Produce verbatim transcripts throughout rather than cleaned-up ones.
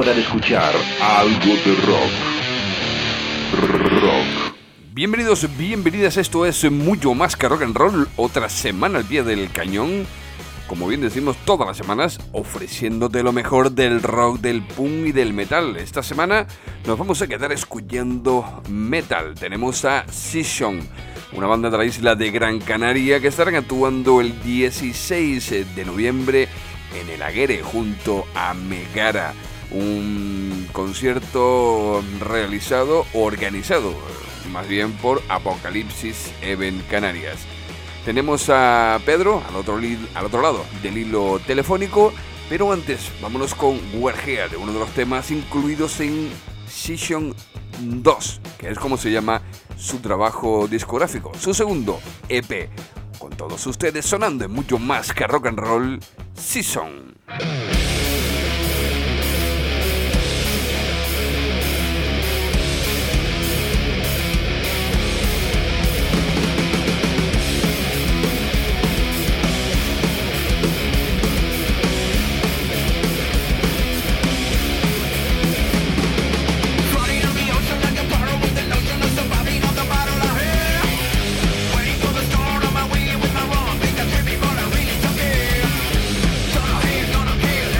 hora de escuchar algo de rock. Rock. Bienvenidos, bienvenidas, esto es mucho más que rock and roll, otra semana al pie del cañón, como bien decimos todas las semanas, ofreciéndote lo mejor del rock, del punk y del metal. Esta semana nos vamos a quedar escuchando metal. Tenemos a Session, una banda de la isla de Gran Canaria que estarán actuando el dieciséis de noviembre en el Aguere junto a Megara. Un concierto realizado, organizado más bien por Apocalipsis Event Canarias. Tenemos a Pedro al otro, li- al otro lado del hilo telefónico, pero antes vámonos con Warhead, uno de los temas incluidos en Session dos, que es como se llama su trabajo discográfico, su segundo E P. Con todos ustedes sonando en mucho más que rock and roll, Session. Gonna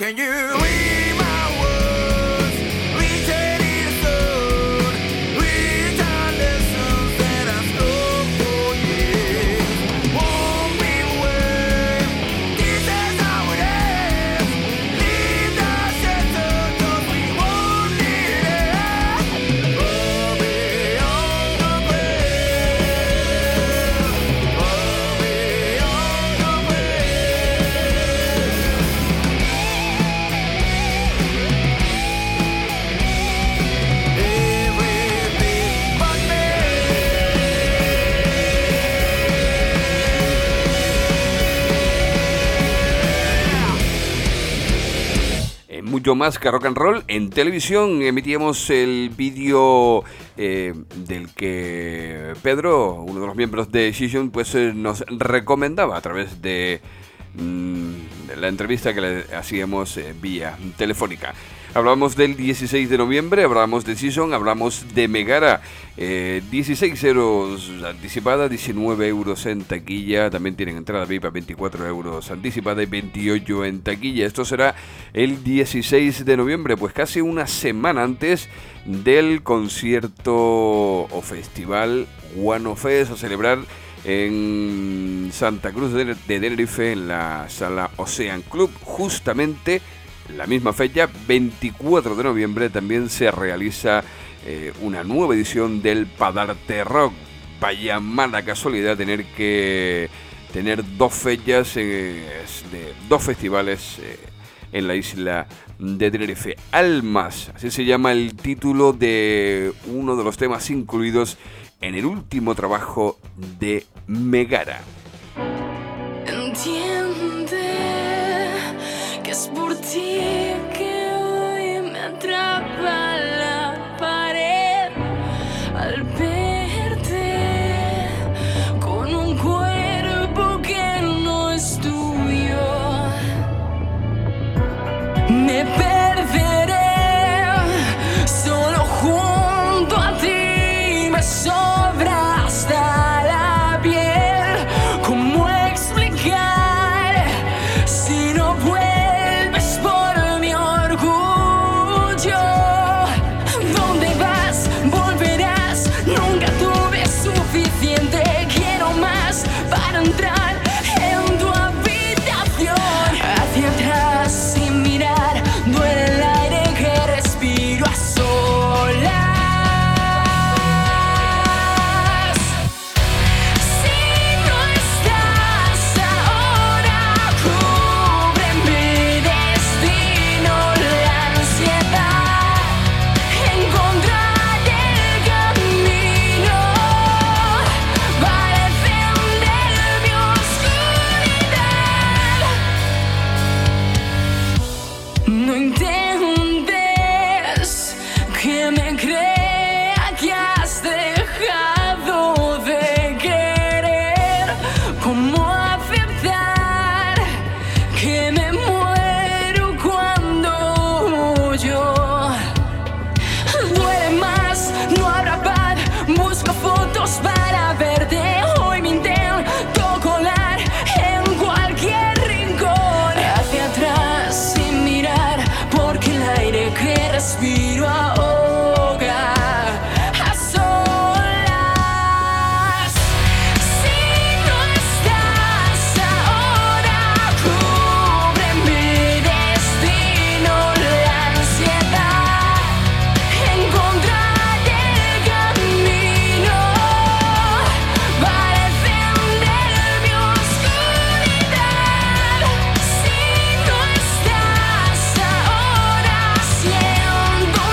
Can you read my words? Reach it in the sun. Read the lessons that I stole for years. Won't be away. This is how it is. Leave the center, 'cause we won't need it. Far beyond the grave. Far beyond the grave. Everything but me. En mucho más que rock and roll, en televisión emitíamos el vídeo eh, del que Pedro, uno de los miembros de Decision, pues eh, nos recomendaba a través de, mm, de la entrevista que le hacíamos eh, vía telefónica. Hablamos del dieciséis de noviembre, hablamos de Season, hablamos de Megara, eh, dieciséis euros anticipada, diecinueve euros en taquilla, también tienen entrada V I P a veinticuatro euros anticipada y veintiocho en taquilla. Esto será el dieciséis de noviembre, pues casi una semana antes del concierto o festival One Fest a celebrar en Santa Cruz de Tenerife en la sala Ocean Club. Justamente la misma fecha, veinticuatro de noviembre, también se realiza eh, una nueva edición del Padarte Rock. Vaya mala casualidad tener que tener dos fechas eh, de dos festivales eh, en la isla de Tenerife. Almas, así se llama el título de uno de los temas incluidos en el último trabajo de Megara. Entiende que es por ti que hoy me atrapa la pared al verte con un cuerpo que no es tuyo. Me perderé solo junto a ti, me sobra hasta la piel. ¿Cómo explicar si no vuelves por mi orgullo? ¿Dónde vas? Volverás. Nunca tuve suficiente. Quiero más para entrar en tu habitación. Hacia atrás sin mirar, duele el aire que respiro a solas. Si no estás ahora, cubre mi destino la ansiedad. Encontrar el camino para defender mi oscuridad. No intentes que me crea que has dejado de querer. ¿Cómo aceptar que me muero cuando yo? Duele más, no habrá paz. Busco fotos para verte. Hoy me intento colar en cualquier rincón. Hacia atrás sin mirar, porque el aire que respiro ahoga a solas. Si no estás ahora, cubre mi destino la ansiedad. Encontrar el camino para defender mi oscuridad. Si no estás ahora, siento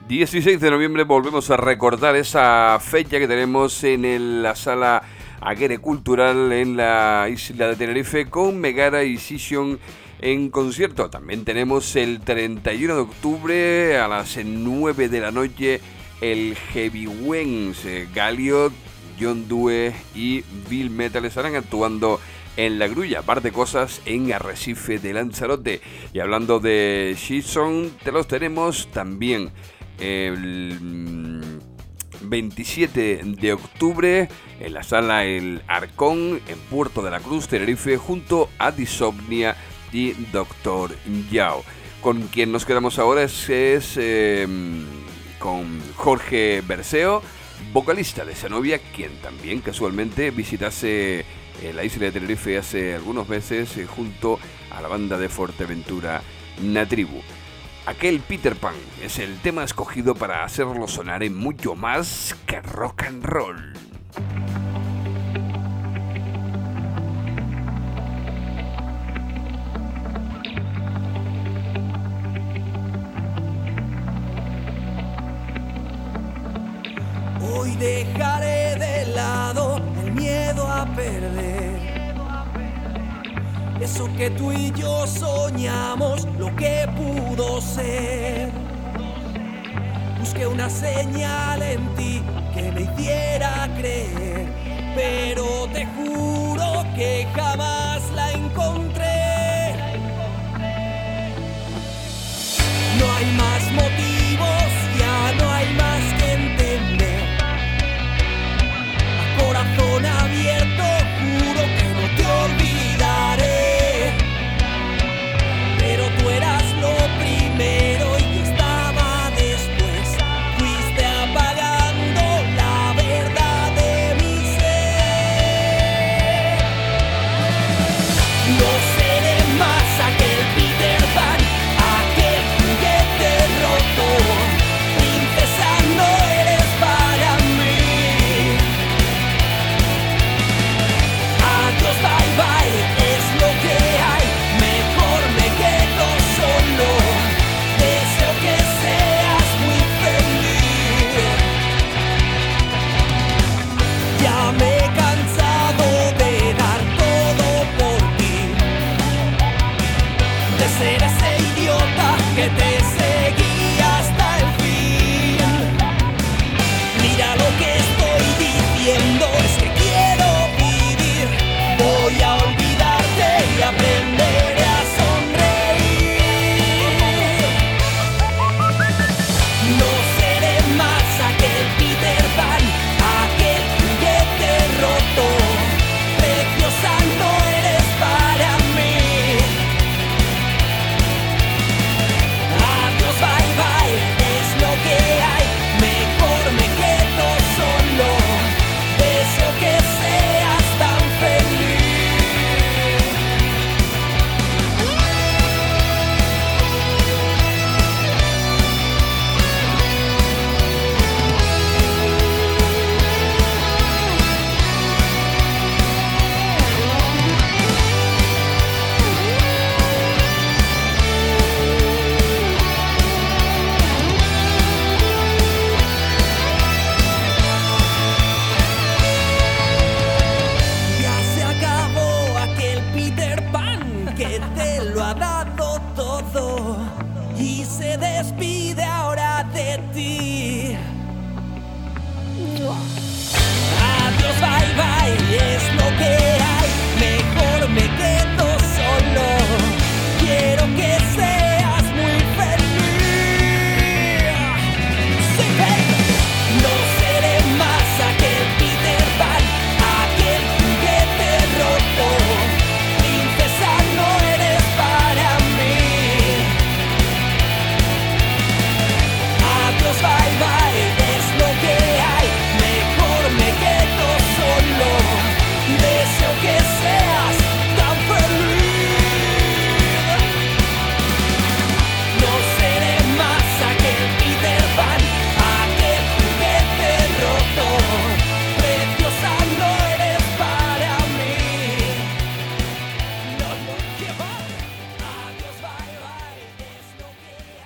dieciséis de noviembre volvemos a recordar esa fecha que tenemos en el- la sala Aguere Cultural en la isla de Tenerife con Megara y Session en concierto. También tenemos el treinta y uno de octubre a las nueve de la noche el Heavywens, eh, Galiot, John Due y Bill Metal estarán actuando en La Grulla, par de cosas en Arrecife de Lanzarote. Y hablando de Session, te los tenemos también el veintisiete de octubre en la sala El Arcón en Puerto de la Cruz, Tenerife, junto a Disomnia y Doctor Yao. Con quien nos quedamos ahora es, es eh, con Jorge Berceo, vocalista de Zenobia, quien también casualmente visitase eh, la isla de Tenerife hace algunos meses eh, junto a la banda de Fuerteventura Natribu. Aquel Peter Pan es el tema escogido para hacerlo sonar en mucho más que rock and roll. Hoy dejaré de lado el miedo a perder. Eso que tú y yo soñamos, lo que pudo ser. Busqué una señal en ti que me hiciera creer, pero te juro que jamás la encontré. No hay más motivos, ya no hay más que entender. A corazón abierto, juro que no te olvidaré. Pero tú eras lo primero y yo estaba después. Fuiste apagando la verdad de mi ser. No seré más aquel Peter Pan, aquel juguete roto. Princesa, no eres para mí. Adiós, bye bye, es lo que hay. Mejor me quedo solo. Deseo que seas muy feliz. Ya me he cansado de dar todo por ti, de ser ese idiota que te seguía hasta el fin. Mira lo que estoy diciendo, es que quiero vivir. Voy a olvidarte y aprenderé a sonreír. No seré más aquel Peter Pan, aquel juguete roto. Preciosa, no eres para mí. Adiós, bye bye, es lo que hay. Mejor me quedo solo. Deseo que seas tan feliz. Ya se acabó aquel Peter Pan que te lo ha dado todo y se despide ahora de ti. Adiós, bye bye, es lo que hay. Mejor me quedo solo. Quiero que seas muy feliz. Sí, hey. No seré más aquel Peter Pan, aquel juguete roto. Princesa, no eres para mí. Adiós, bye bye.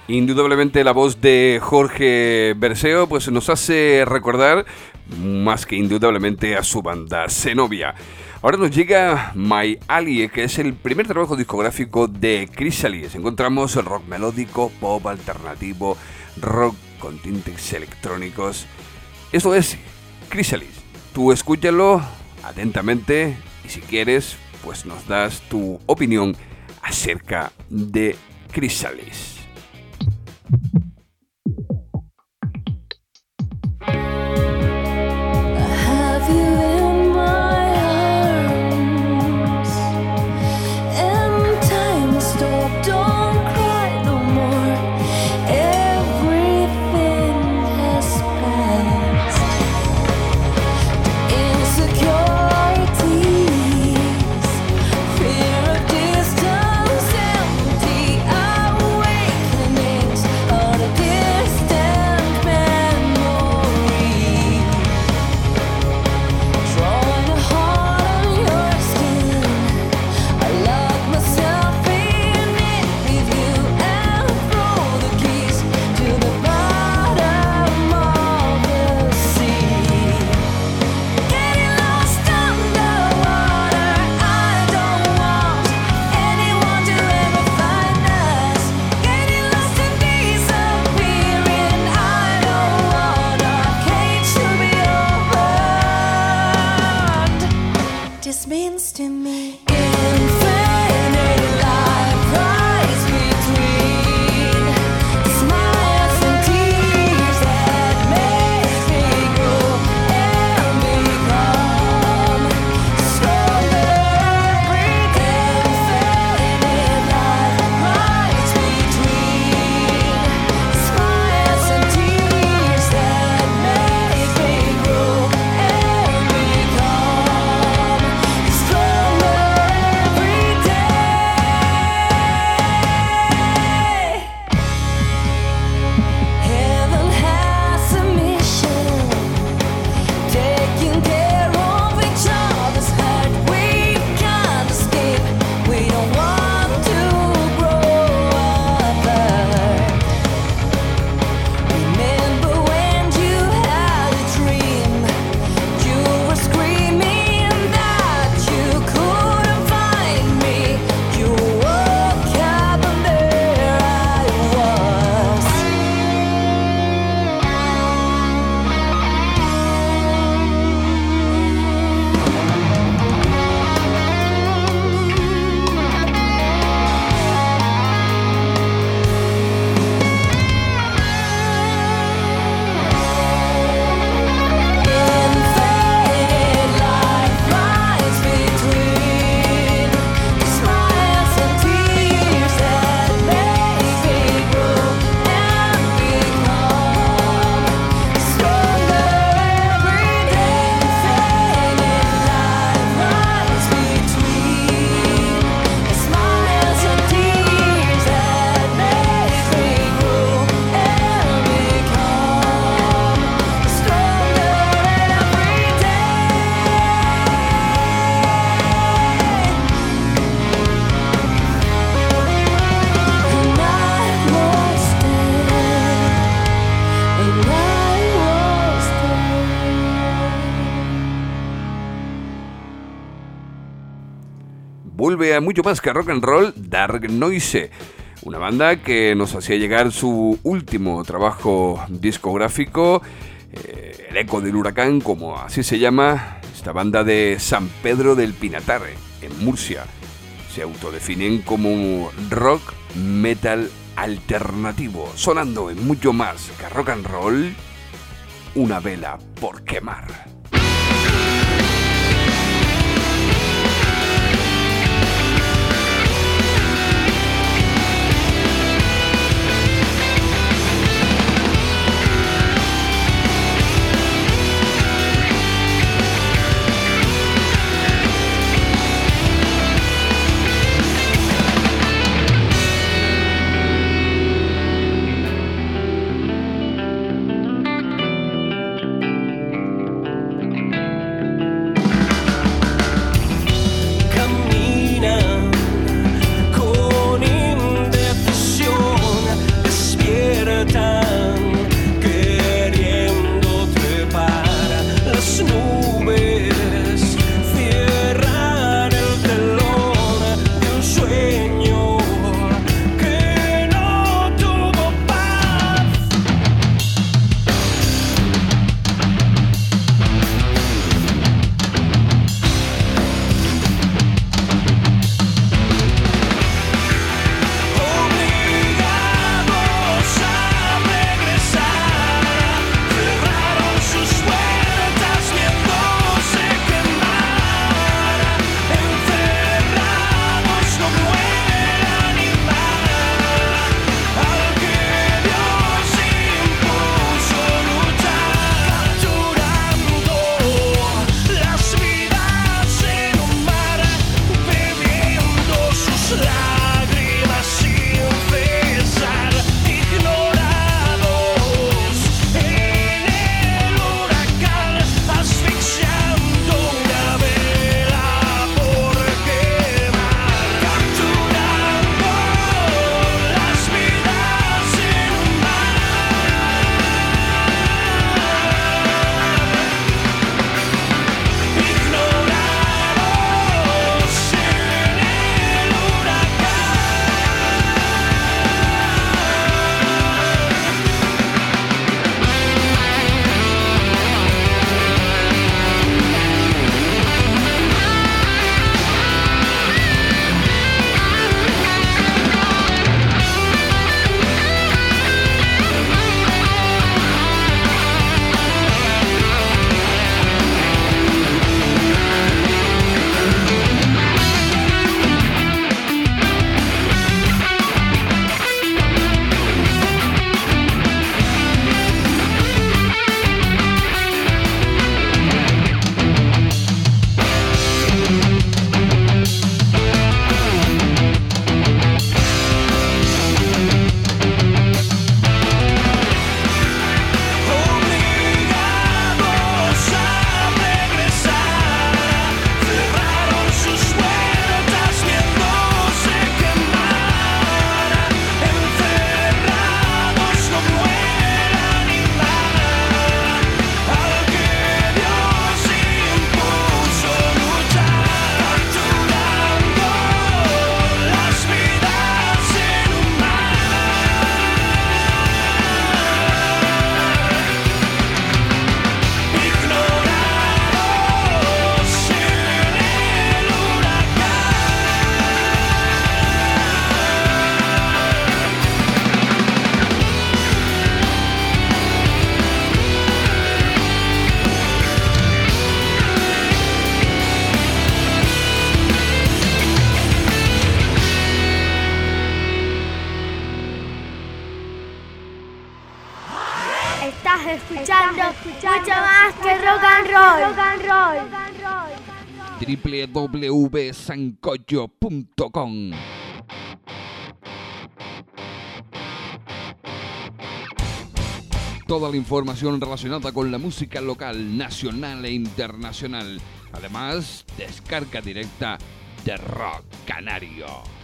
Indudablemente la voz de Jorge Berceo pues nos hace recordar más que indudablemente a su banda Zenobia. Ahora nos llega My Ally, que es el primer trabajo discográfico de Chrysalis. Encontramos el rock melódico, pop alternativo, rock con tintes electrónicos. Esto es Chrysalis. Tú escúchalo atentamente y si quieres pues nos das tu opinión acerca de Chrysalis. Have you in my arms? And time stop, don't cry no more. Everything has passed. Insecurities, fear of distance, empty awakenings on a distant memory. Drawing a heart on your skin, I lock myself in it with you and throw the keys to the bottom of the sea. Getting lost underwater, I don't want anyone to ever find us. Getting lost and disappearing, I don't want our cage to be opened. This means to me infinite life rides between smiles and tears that make me grow and become stronger every day. Infinite life rides between smiles and tears that make me grow and become stronger every day. Heaven has a mission, taking care of each other's hurt. We can't escape. We don't want to grow apart. Remember when you had a dream? You were screaming that you couldn't find me. You woke up and there I was. Infinite life rides between smiles and tears that make me grow and become stronger every day. Infinite life rides between smiles and tears that make me grow and become stronger every day. And I was there, and I was there. Vuelve a mucho más que rock and roll, Dark Noise, una banda que nos hacía llegar su último trabajo discográfico, eh, El Eco del Huracán, como así se llama, esta banda de San Pedro del Pinatar, en Murcia. Se autodefinen como rock metal alternativo, sonando en mucho más que rock and roll, Una vela por quemar. Estás escuchando mucho más que rock and roll. Rock and roll. doble u doble u doble u punto sancocho punto com. Toda la información relacionada con la música local, nacional e internacional. Además, descarga directa de Rock Canario.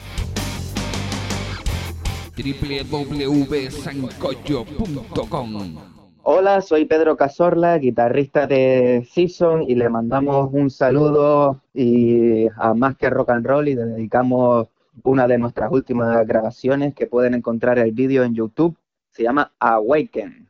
doble u doble u doble u punto sancocho punto com. Hola, soy Pedro Cazorla, guitarrista de Season, y le mandamos un saludo y a Más que Rock and Roll, y le dedicamos una de nuestras últimas grabaciones que pueden encontrar el vídeo en YouTube. Se llama Awaken.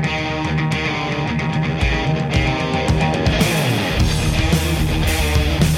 We'll be right back.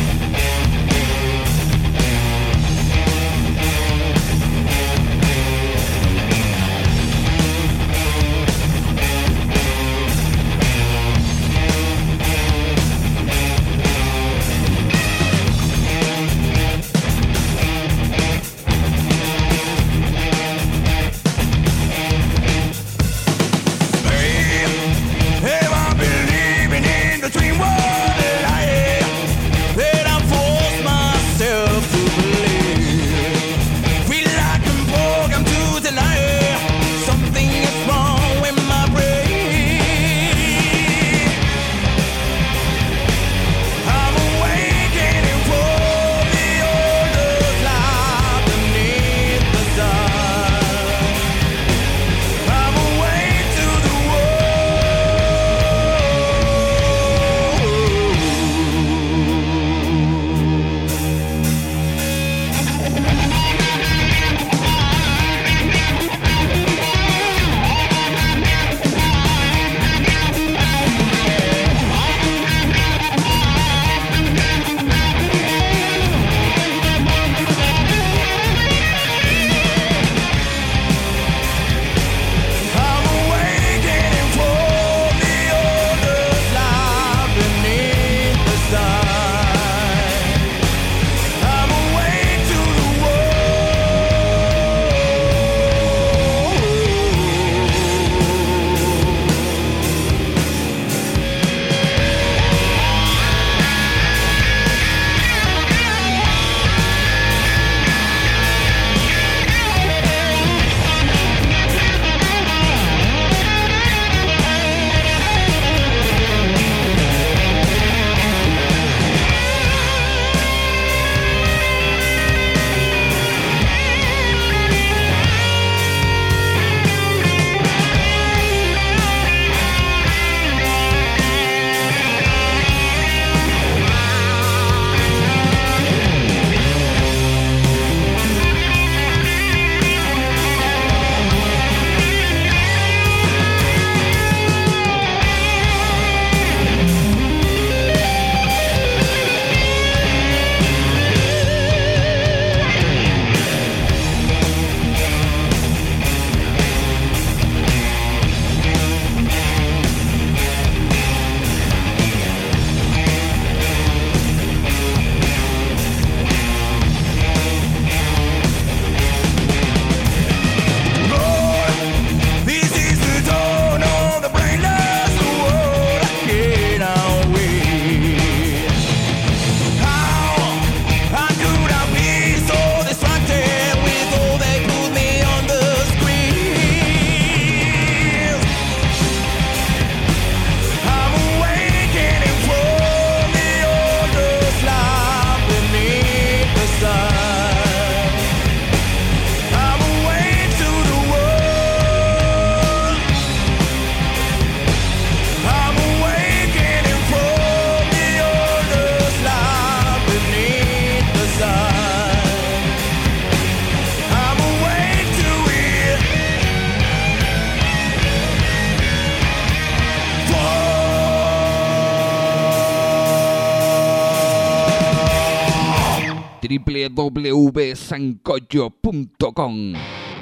w w w punto sancocho punto com.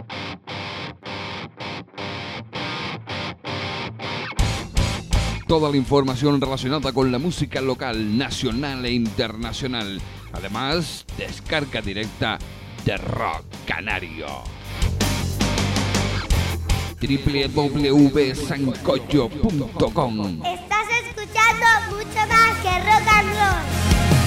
Toda la información relacionada con la música local, nacional e internacional. Además, descarga directa de Rock Canario. w w w punto sancocho punto com. Estás escuchando mucho más que rock and roll.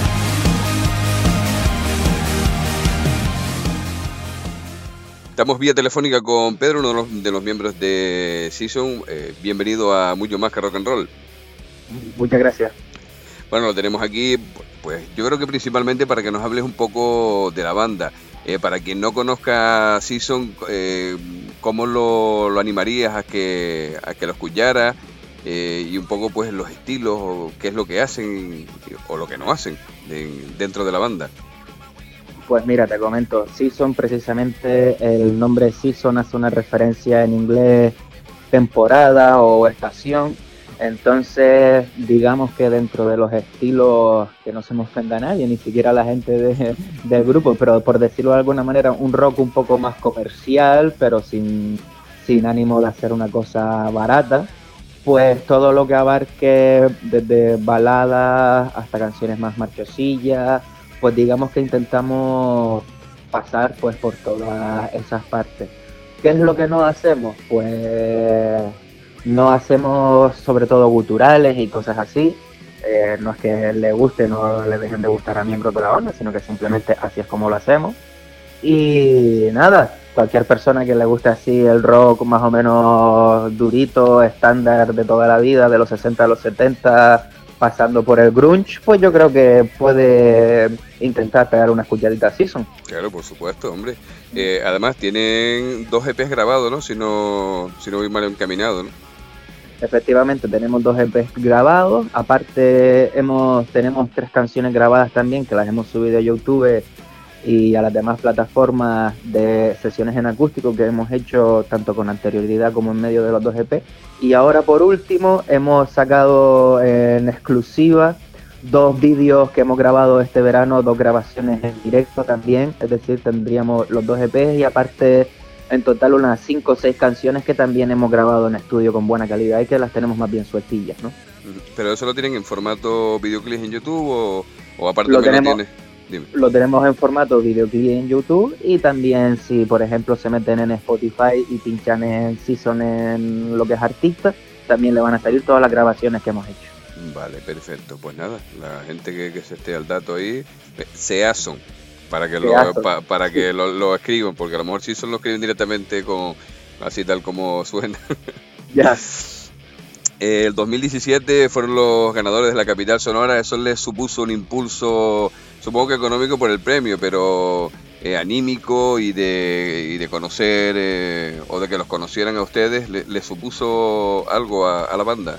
Estamos vía telefónica con Pedro, uno de los, de los miembros de Season. Eh, bienvenido a Mucho Más que Rock and Roll. Muchas gracias. Bueno, lo tenemos aquí, pues yo creo que principalmente para que nos hables un poco de la banda. Eh, para quien no conozca Season, eh, ¿cómo lo, lo animarías a que, a que lo escuchara? Eh, y un poco pues los estilos, o qué es lo que hacen o lo que no hacen de, dentro de la banda. Pues mira, te comento, Season, precisamente el nombre Season hace una referencia en inglés temporada o estación. Entonces, digamos que dentro de los estilos, que no se me ofenda a nadie, ni siquiera a la gente de, del grupo, pero por decirlo de alguna manera, un rock un poco más comercial, pero sin, sin ánimo de hacer una cosa barata, pues todo lo que abarque desde baladas hasta canciones más marchosillas, pues digamos que intentamos pasar pues por todas esas partes. ¿Qué es lo que no hacemos? Pues no hacemos sobre todo guturales y cosas así. Eh, no es que le guste, no le dejen de gustar a miembros de la banda, sino que simplemente así es como lo hacemos. Y nada, cualquier persona que le guste así el rock más o menos durito, estándar de toda la vida, de los sesenta a los setenta, pasando por el grunge, pues yo creo que puede intentar pegar una escuchadita a Season. Claro, por supuesto, hombre. Eh, además tienen dos E Pes grabados, ¿no? Si no, si no voy mal encaminado, ¿no? Efectivamente, tenemos dos E Pes grabados. Aparte, hemos tenemos tres canciones grabadas también, que las hemos subido a YouTube y a las demás plataformas de sesiones en acústico que hemos hecho tanto con anterioridad como en medio de los dos E P. Y ahora por último hemos sacado en exclusiva dos vídeos que hemos grabado este verano, dos grabaciones en directo también, es decir, tendríamos los dos E Pes y aparte en total unas cinco o seis canciones que también hemos grabado en estudio con buena calidad y que las tenemos más bien sueltillas, ¿no? ¿Pero eso lo tienen en formato videoclip en YouTube o, o aparte Lo también tenemos- lo tienes? Dime. Lo tenemos en formato videoclip en YouTube y también si por ejemplo se meten en Spotify y pinchan en Season en lo que es artista, también le van a salir todas las grabaciones que hemos hecho. Vale, perfecto. Pues nada, la gente que, que se esté al dato ahí, eh, Season, para que lo Season. pa- para que lo, lo escriban, porque a lo mejor Season lo escriben directamente con así tal como suena. Ya. Eh, el dos mil diecisiete fueron los ganadores de la Capital Sonora, eso les supuso un impulso, supongo que económico por el premio, pero eh, anímico y de, y de conocer, eh, o de que los conocieran a ustedes, le- les supuso algo a, a la banda.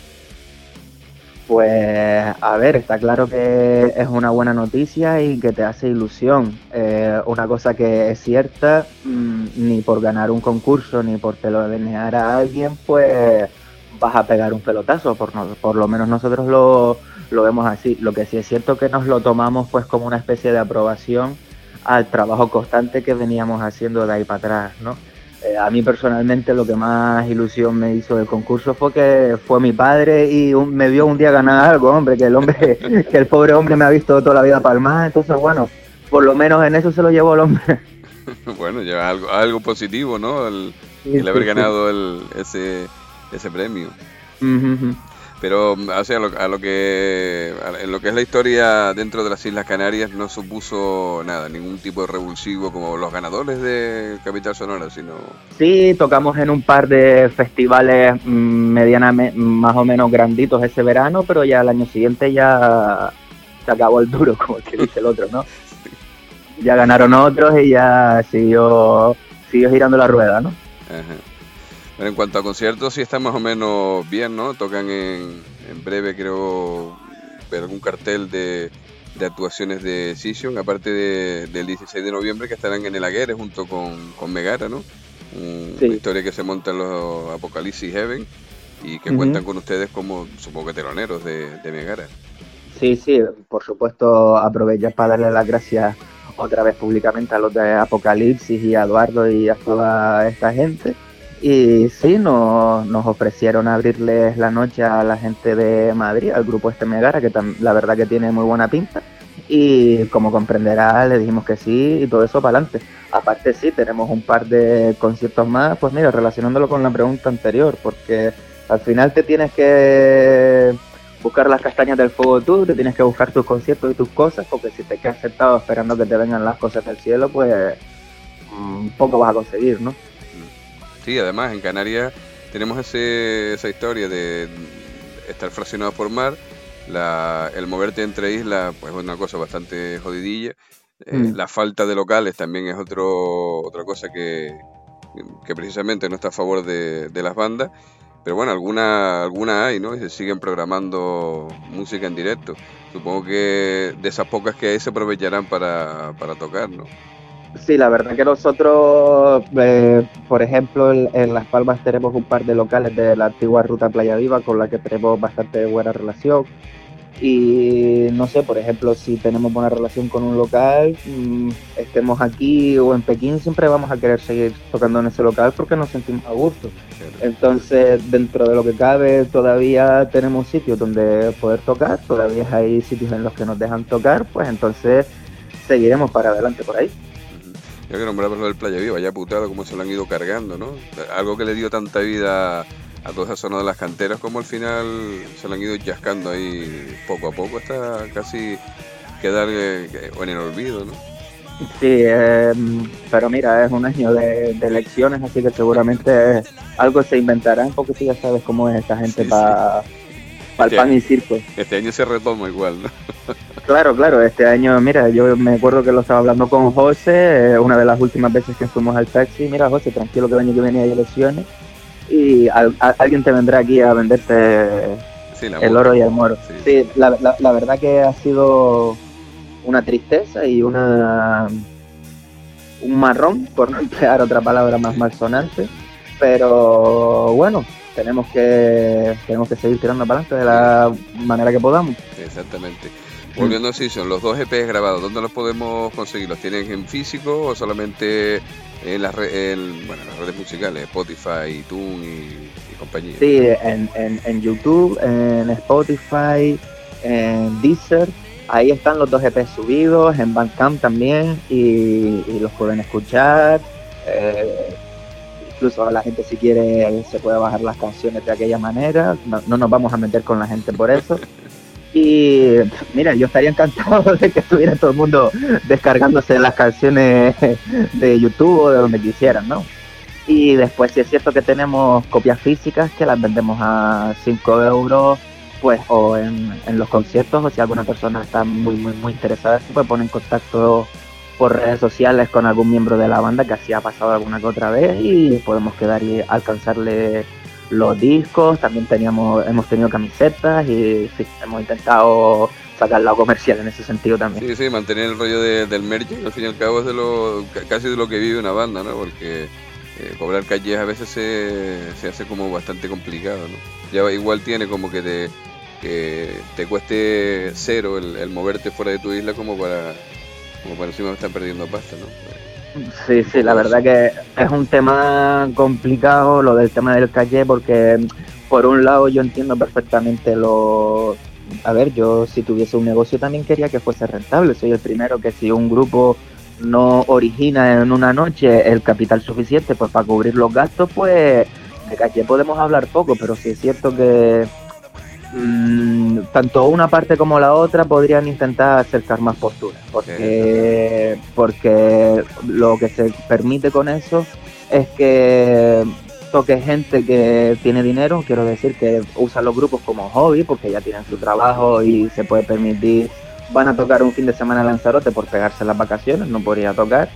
Pues a ver, está claro que es una buena noticia y que te hace ilusión. Eh, una cosa que es cierta, mmm, ni por ganar un concurso ni por telonear a alguien, pues vas a pegar un pelotazo, por, no- por lo menos nosotros lo, lo vemos así. Lo que sí es cierto que nos lo tomamos pues como una especie de aprobación al trabajo constante que veníamos haciendo de ahí para atrás, ¿no? Eh, a mí personalmente lo que más ilusión me hizo del concurso fue que fue mi padre y un- me vio un día ganar algo, hombre, que el hombre, que el pobre hombre me ha visto toda la vida palmar, entonces bueno, por lo menos en eso se lo llevó el hombre. Bueno, ya algo, algo positivo, ¿no? El, Sí, el haber sí, sí. ganado el, ese, ese premio. Ujú, ujú. Pero, o sea, a lo, a lo que, a- en lo que es la historia dentro de las Islas Canarias no supuso nada, ningún tipo de revulsivo como los ganadores de Capital Sonora, sino... Sí, tocamos en un par de festivales mm, medianamente, más o menos granditos ese verano, pero ya el año siguiente ya se acabó el duro, como que dice el otro, ¿no? Ya ganaron otros y ya siguió, siguió girando la rueda, ¿no? Ajá. Bueno, en cuanto a conciertos, sí están más o menos bien, ¿no? Tocan en, en breve, creo, ver algún cartel de, de actuaciones de Season, aparte de- del dieciséis de noviembre, que estarán en el Aguirre junto con, con Megara, ¿no? Un- Sí. Una historia que se monta en los Apocalipsis Heaven y que Ujú. cuentan con ustedes como, supongo que teloneros de, de Megara. Sí, sí, por supuesto, aprovechar para darle las gracias otra vez públicamente a los de Apocalipsis y a Eduardo y a toda esta gente. Y sí, nos, nos ofrecieron abrirles la noche a la gente de Madrid, al grupo este Megara, que tam- la verdad que tiene muy buena pinta. Y como comprenderá, le dijimos que sí y todo eso para adelante. Aparte sí, tenemos un par de conciertos más, pues mira, relacionándolo con la pregunta anterior, porque al final te tienes que buscar las castañas del fuego tú, te tienes que buscar tus conciertos y tus cosas, porque si te quedas sentado esperando que te vengan las cosas del cielo, pues mm, poco vas a conseguir, ¿no? Sí, además en Canarias tenemos ese, esa historia de estar fraccionados por mar, la, el moverte entre islas pues es una cosa bastante jodidilla, eh, Mm. la falta de locales también es otro, otra cosa que, que precisamente no está a favor de, de las bandas, pero bueno, alguna, alguna hay, ¿no? Y se siguen programando música en directo. Supongo que de esas pocas que hay se aprovecharán para, para tocar, ¿no? Sí, la verdad que nosotros, eh, por ejemplo, en, en Las Palmas tenemos un par de locales de la antigua ruta Playa Viva con la que tenemos bastante buena relación. Y no sé, por ejemplo, si tenemos buena relación con un local, mmm, estemos aquí o en Pekín, siempre vamos a querer seguir tocando en ese local porque nos sentimos a gusto. Entonces, dentro de lo que cabe, todavía tenemos sitios donde poder tocar, todavía hay sitios en los que nos dejan tocar, pues entonces seguiremos para adelante por ahí. Ya que nombrabas lo del Playa Viva, ya putada como se lo han ido cargando, ¿no? Algo que le dio tanta vida a toda esa zona de las canteras, como al final se lo han ido chascando ahí poco a poco, hasta casi quedar eh, en el olvido, ¿no? Sí, eh, pero mira, es un año de, de elecciones, así que seguramente algo se inventarán, porque tú ya sabes cómo es esta gente Sí, para el Este- pan y circo. Este año se retoma igual, ¿no? Claro, claro, este año, mira, yo me acuerdo que lo estaba hablando con José, eh, una de las últimas veces que fuimos al taxi. Mira, José, tranquilo que el año que viene hay elecciones y al- a- alguien te vendrá aquí a venderte Sí, la el multa. oro y el moro. Sí, Sí, la, la- la verdad que ha sido una tristeza y una un marrón, por no emplear otra palabra más malsonante, pero bueno, tenemos que tenemos que seguir tirando para adelante de la manera que podamos. Exactamente. Volviendo a Season, los dos E Pes grabados, ¿dónde los podemos conseguir? ¿Los tienen en físico o solamente en las, re- en, bueno, en las redes musicales, Spotify, iTunes y, y compañía? Sí, en, en, en YouTube, en Spotify, en Deezer, ahí están los dos E Pes subidos, en Bandcamp también, y, y los pueden escuchar. Eh, incluso la gente si quiere se puede bajar las canciones de aquella manera, no, no nos vamos a meter con la gente por eso. Y mira, yo estaría encantado de que estuviera todo el mundo descargándose las canciones de YouTube o de donde quisieran, ¿no? Y después si es cierto que tenemos copias físicas que las vendemos a cinco euros, pues o en, en los conciertos, o si alguna persona está muy muy muy interesada, se puede poner en contacto por redes sociales con algún miembro de la banda, que así ha pasado alguna que otra vez, y podemos quedar y alcanzarle los discos. También teníamos hemos tenido camisetas y sí, hemos intentado sacar lado comercial en ese sentido también. Sí, sí, mantener el rollo de- del merch, al fin y al cabo es de lo, ca- casi de lo que vive una banda, ¿no? Porque eh, cobrar calles a veces se, se hace como bastante complicado, ¿no? Ya igual tiene como que te, que te cueste cero el, el moverte fuera de tu isla como para, como para encima estar perdiendo pasta, ¿no? Sí, sí, la verdad que es un tema complicado lo del tema del calle, porque por un lado yo entiendo perfectamente lo... A ver, yo si tuviese un negocio también quería que fuese rentable. Soy el primero que si un grupo no origina en una noche el capital suficiente pues para cubrir los gastos, pues de calle podemos hablar poco, pero sí es cierto que mm, tanto una parte como la otra podrían intentar acercar más posturas, porque, porque lo que se permite con eso es que toque gente que tiene dinero, quiero decir que usa los grupos como hobby porque ya tienen su trabajo y se puede permitir, van a tocar un fin de semana en Lanzarote por pegarse las vacaciones, no podría tocar,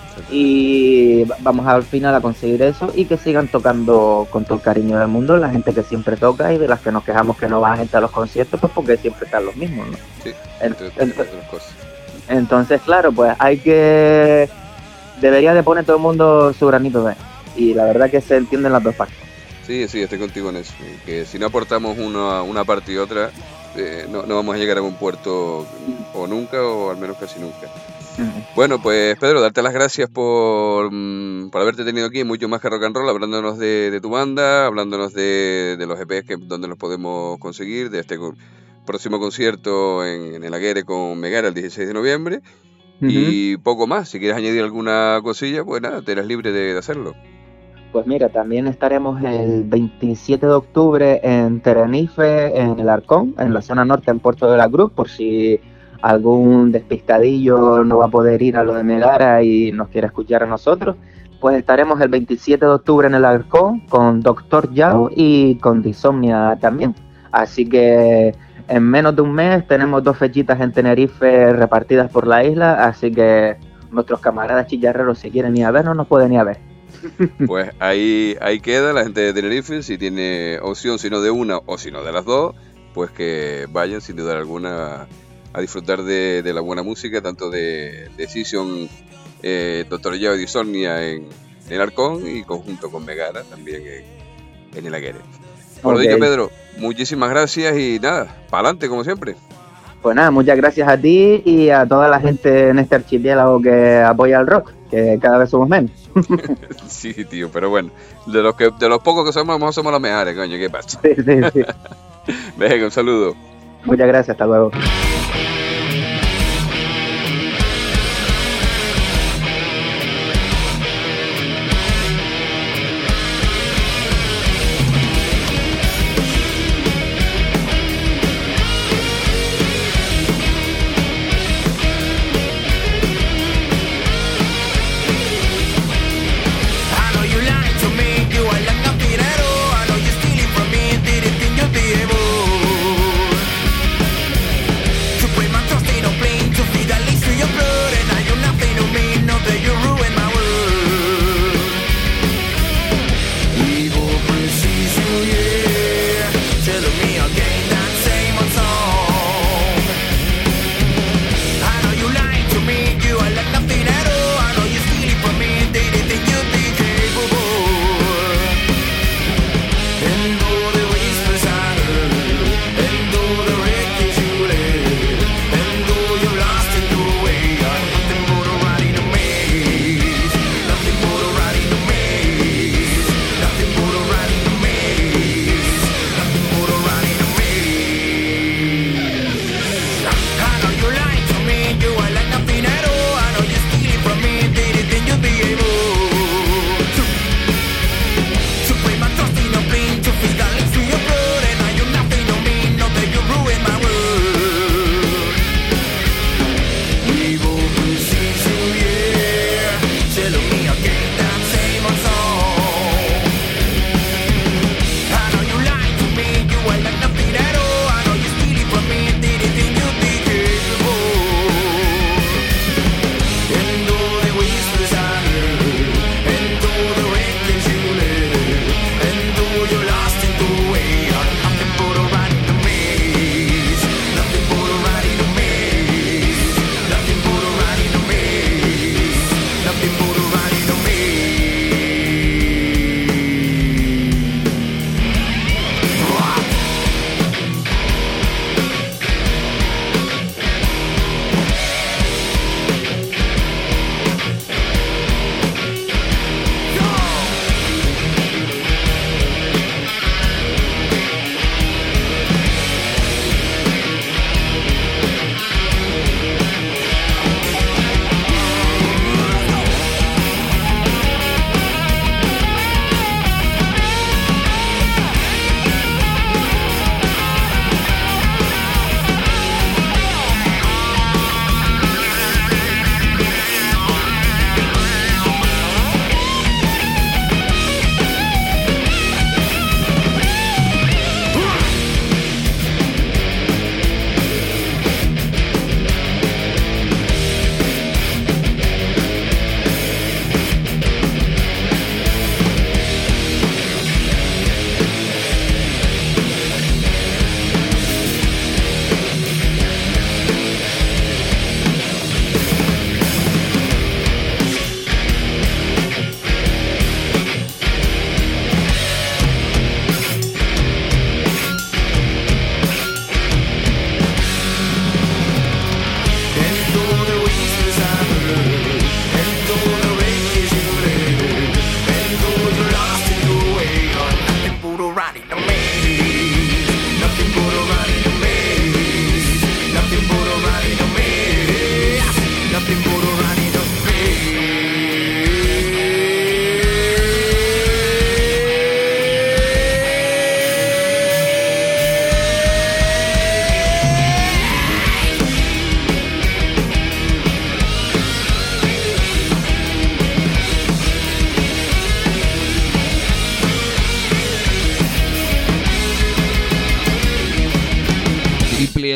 y vamos al final a conseguir eso y que sigan tocando con todo el cariño del mundo la gente que siempre toca y de las que nos quejamos que no va gente a los conciertos, pues porque siempre están los mismos, ¿no? Sí, En- entre, en- entre otras cosas. Entonces, claro, pues hay que... Debería de poner todo el mundo su granito de... Y la verdad que se entienden las dos partes. Sí, sí, estoy contigo en eso. Que si no aportamos uno, una parte y otra, eh, no, no vamos a llegar a un puerto o nunca o al menos casi nunca. Bueno, pues Pedro, darte las gracias por, mm, por haberte tenido aquí en Mucho Más que Rock and Roll, hablándonos de, de tu banda, hablándonos de, de los E Pes que donde los podemos conseguir, de este co- próximo concierto en, en el Aguere con Megara el dieciséis de noviembre. Ujú. Y poco más, si quieres añadir alguna cosilla, pues nada, te eres libre de, de hacerlo. Pues mira, también estaremos el veintisiete de octubre en Tenerife, en el Arcón, en la zona norte, en Puerto de la Cruz, por si algún despistadillo no va a poder ir a lo de Megara y nos quiere escuchar a nosotros. Pues estaremos el veintisiete de octubre en el Arcón con Doctor Yao y con Disomnia también. Así que en menos de un mes tenemos dos fechitas en Tenerife repartidas por la isla, así que nuestros camaradas chillarreros, si quieren ir a vernos, nos pueden ir a ver. Pues ahí, ahí queda la gente de Tenerife, si tiene opción, si no de una o si no de las dos, pues que vayan sin duda alguna a disfrutar de, de la buena música, tanto de, de Season, eh, Doctor Yao y Disomnia en, en Arcón y conjunto con Megara también en, en el Aguere. Por lo Ok. dicho, Pedro, muchísimas gracias y nada, para adelante como siempre. Pues nada, muchas gracias a ti y a toda la gente en este archipiélago que apoya el rock, que cada vez somos menos. Sí, tío, pero bueno, de los que de los pocos que somos, a lo mejor somos los mejores, coño, ¿qué pasa? Sí, sí, sí. Venga, un saludo. Muchas gracias, hasta luego. I know you lied to me, you are like a tirero. I know you're stealing from me, didn't think you'd be able.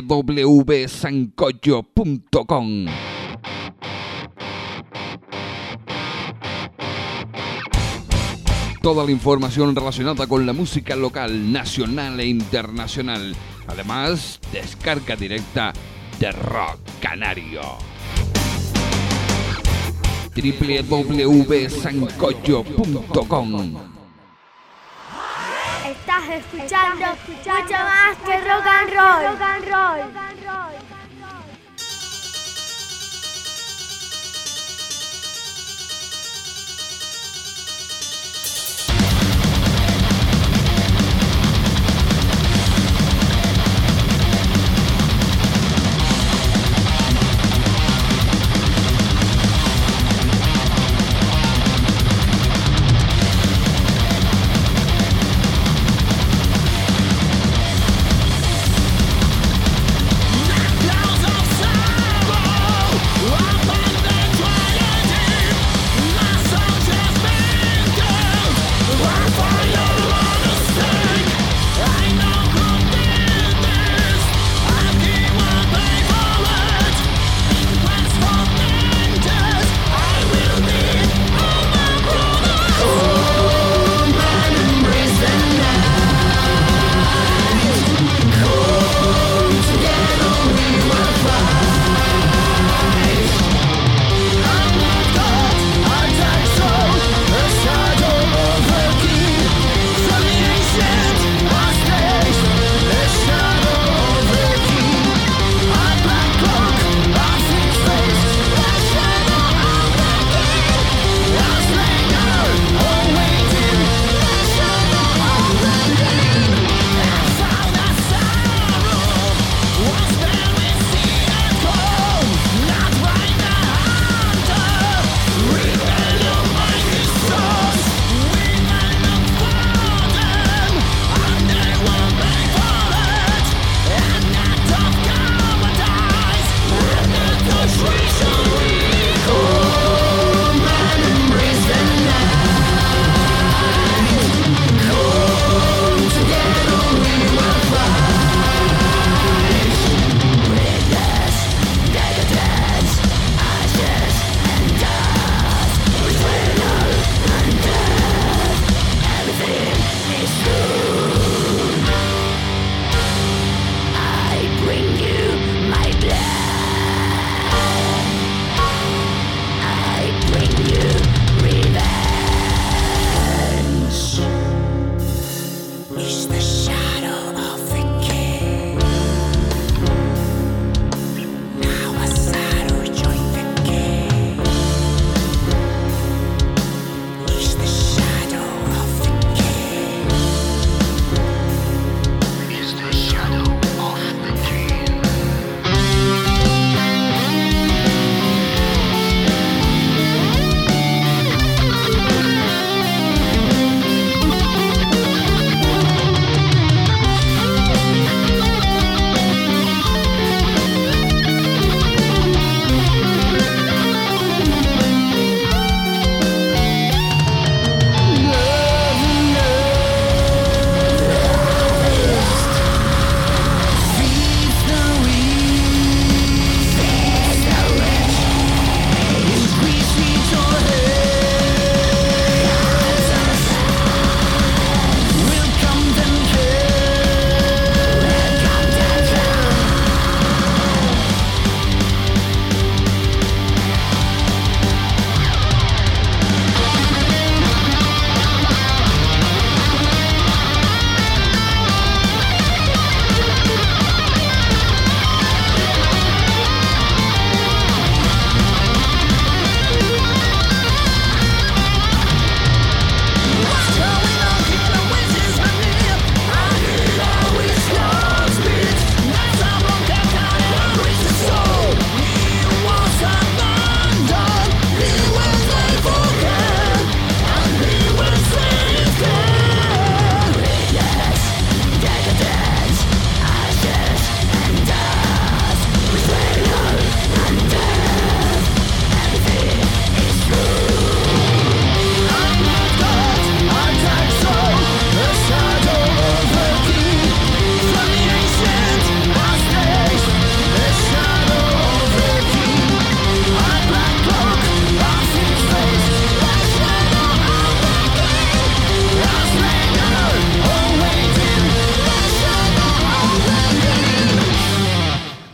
w w w punto sancocho punto com. Toda la información relacionada con la música local, nacional e internacional. Además, descarga directa de Rock Canario. w w w punto sancocho punto com. Estás escuchando mucho más que rock and roll. Rock and roll. We'll be right back.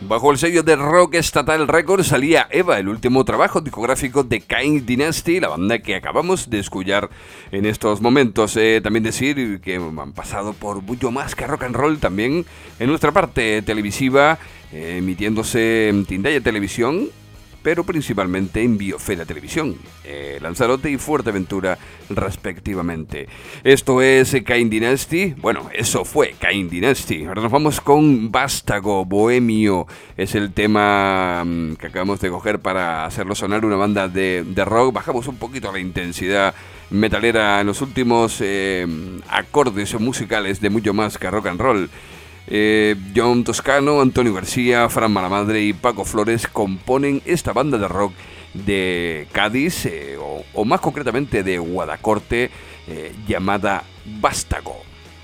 Bajo el sello de Rock Estatal Records salía Eva, el último trabajo discográfico de Cain Dynasty, la banda que acabamos de escuchar en estos momentos. Eh, también decir que han pasado por mucho más que rock and roll también en nuestra parte televisiva, eh, emitiéndose en Tindaya Televisión, pero principalmente en Biosfera Televisión, eh, Lanzarote y Fuerteventura respectivamente. Esto es Cain Dynasty, bueno, eso fue Cain Dynasty. Ahora nos vamos con Vástago, Bohemio, es el tema um, que acabamos de coger para hacerlo sonar, una banda de, de rock. Bajamos un poquito la intensidad metalera en los últimos eh, acordes musicales de mucho más que rock and roll. Eh, John Toscano, Antonio García, Fran Malamadre y Paco Flores componen esta banda de rock de Cádiz, eh, o, o más concretamente de Guadacorte, eh, llamada Vástago.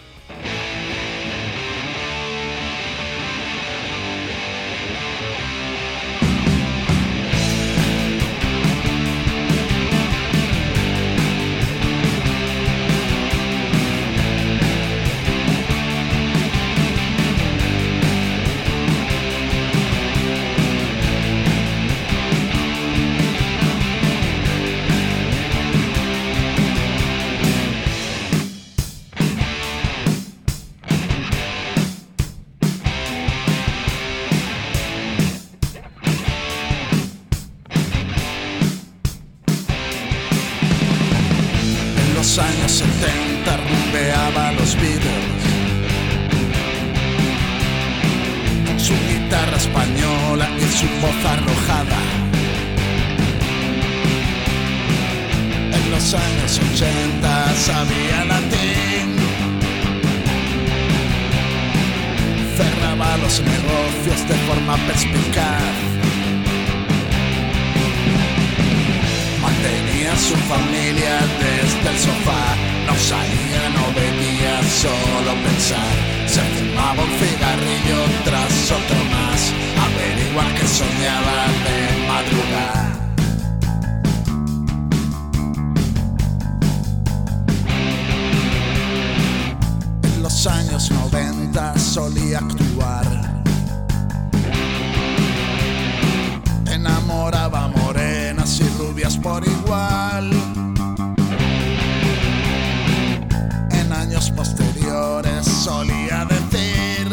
los años setenta rumbeaba los Beatles con su guitarra española y su voz arrojada. En los años ochenta sabía latín, cerraba los negocios de forma perspicaz, mantenía su familia desde el sofá, no salía, no bebía, solo pensar. Se fumaba un cigarrillo tras otro más, averiguar que soñaba de madrugada. En los años noventa solía actuar, enamoraba morenas y rubias por igual. En años posteriores solía decir,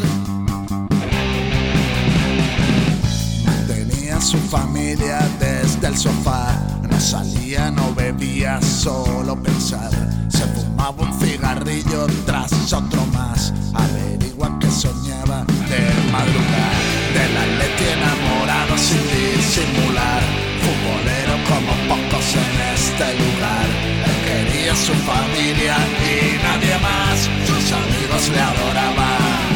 mantenía su familia desde el sofá, no salía, no bebía, solo pensar. Se fumaba un cigarrillo tras otro más, averigua que soñaba de madrugada. Del atleti enamorado sin disimular, futbolero como pocos en este lugar. Él quería su familia y nadie más, sus amigos le adoraban.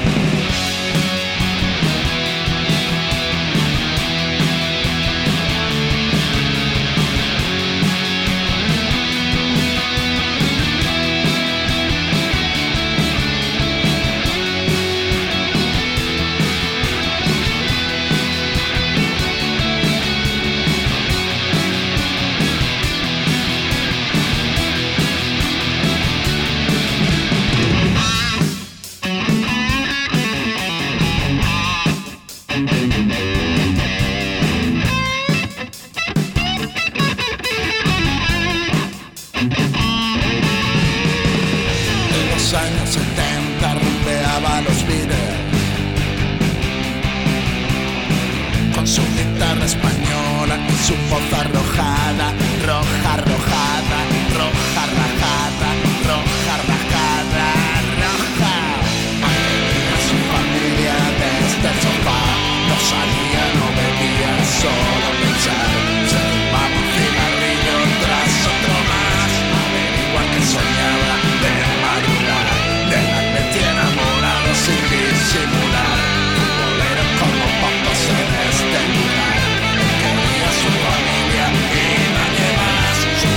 Su voz arrojada, roja, arrojada, roja, rajada, roja, rajada, roja. Mantenía su familia desde el sofá, no salía, no bebía, solo pensar. Se fumaba un cigarrillo tras otro más, averigua que soñaba de madrugada. Del atleti enamorado sin disimular, futbolero como pocos en este lugar. Su familia y nadie más, sus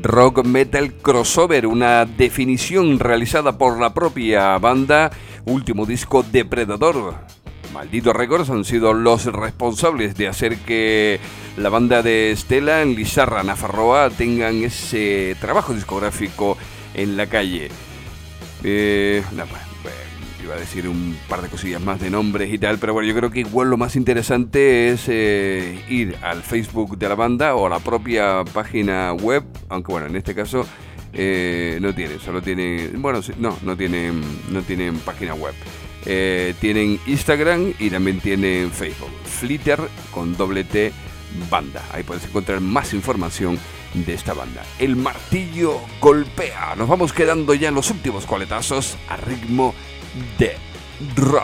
rock metal crossover, una definición realizada por la propia banda. Último disco, Depredador. Maldito Records han sido los responsables de hacer que la banda de Estela, Lizarra, Nafarroa tengan ese trabajo discográfico en la calle. Eh, no, bueno, iba a decir un par de cosillas más de nombres y tal, pero bueno, yo creo que igual lo más interesante es eh, ir al Facebook de la banda o a la propia página web, aunque bueno, en este caso eh, no tienen, solo tienen, bueno, no, no tienen, no tienen página web. Eh, tienen Instagram y también tienen Facebook. Flitter con doble T banda. Ahí puedes encontrar más información de esta banda. El martillo golpea. Nos vamos quedando ya en los últimos coletazos a ritmo de rock.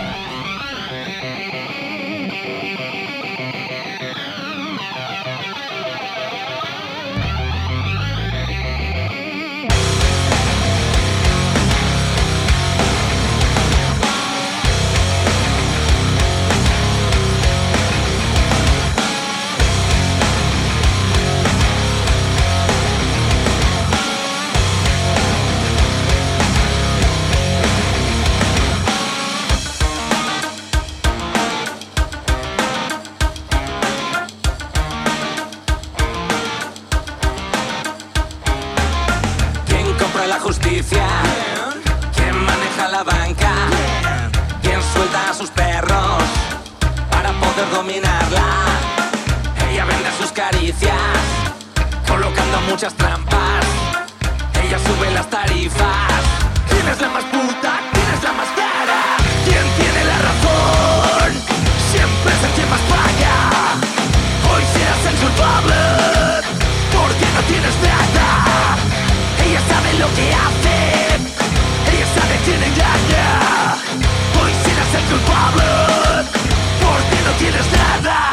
Justicia, quien maneja la banca, quien suelta a sus perros para poder dominarla. Ella vende sus caricias, colocando muchas trampas. Ella sube las tarifas. ¿Quién es la más puta? ¿Quién es la más cara? ¿Quién tiene la razón? Siempre es el quien más paga. Hoy serás el culpable, porque no tienes nada. Ella sabe lo que hace, ella sabe quién engaña. Hoy serás el culpable, porque no tienes nada.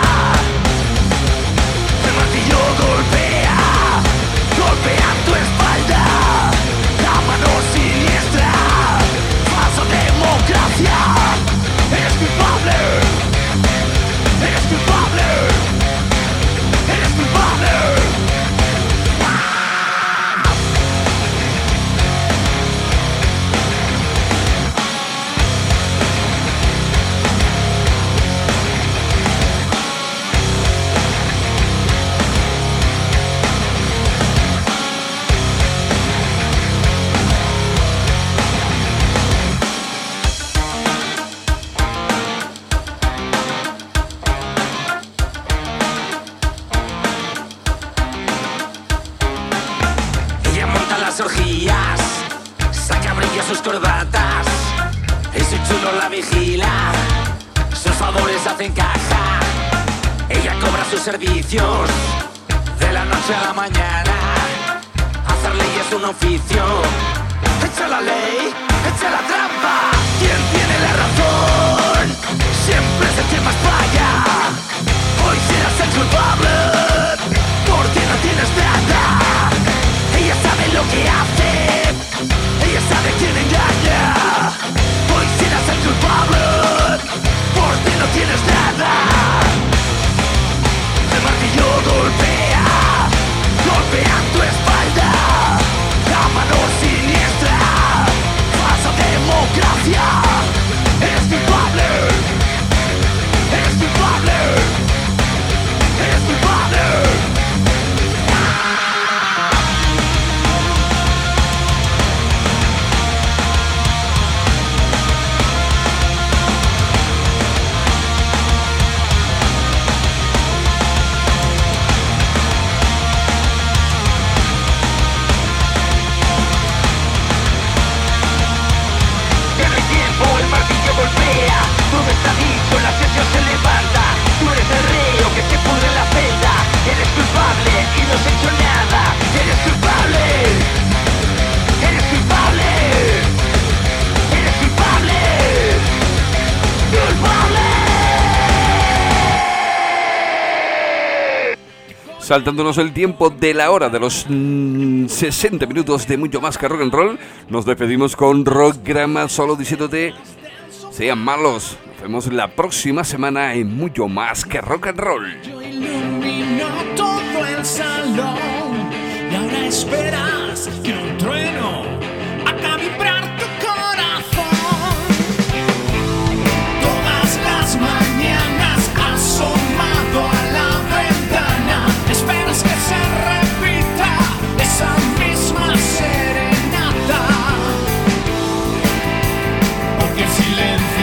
El martillo golpea, golpea tu espalda. La mano siniestra, falsa democracia. Eres culpable, eres culpable, eres culpable. Orgías, saca brillo sus corbatas, y su chulo la vigila, sus favores hacen caja. Ella cobra sus servicios de la noche a la mañana. Hacer ley es un oficio. Echa la ley, echa la trampa. ¿Quién tiene la razón? Siempre es el que más paga. Hoy serás el culpable, porque no tienes nada. Ella sabe lo que hace, ella sabe quién engaña. Hoy serás el culpable, porque no tienes nada. El martillo golpea, golpea tu espalda. La mano siniestra, falsa democracia. Eres culpable, eres culpable, eres culpable. Todo está dicho, la sesión se levanta. Tú eres el reo que se pudre en la celda. Eres culpable y no has hecho nada. Eres culpable, eres culpable, eres culpable, culpable. Saltándonos el tiempo de la hora de los mm, sesenta minutos de mucho más que rock and roll, nos despedimos con Rockgrama, solo diciéndote: sean malos. Nos vemos la próxima semana en mucho más que rock and roll. Yo ilumino todo el salón y ahora esperas que un trueno haga vibrar tu corazón. Todas las mañanas asomado a la ventana, esperas que se repita esa misma serenata, porque el silencio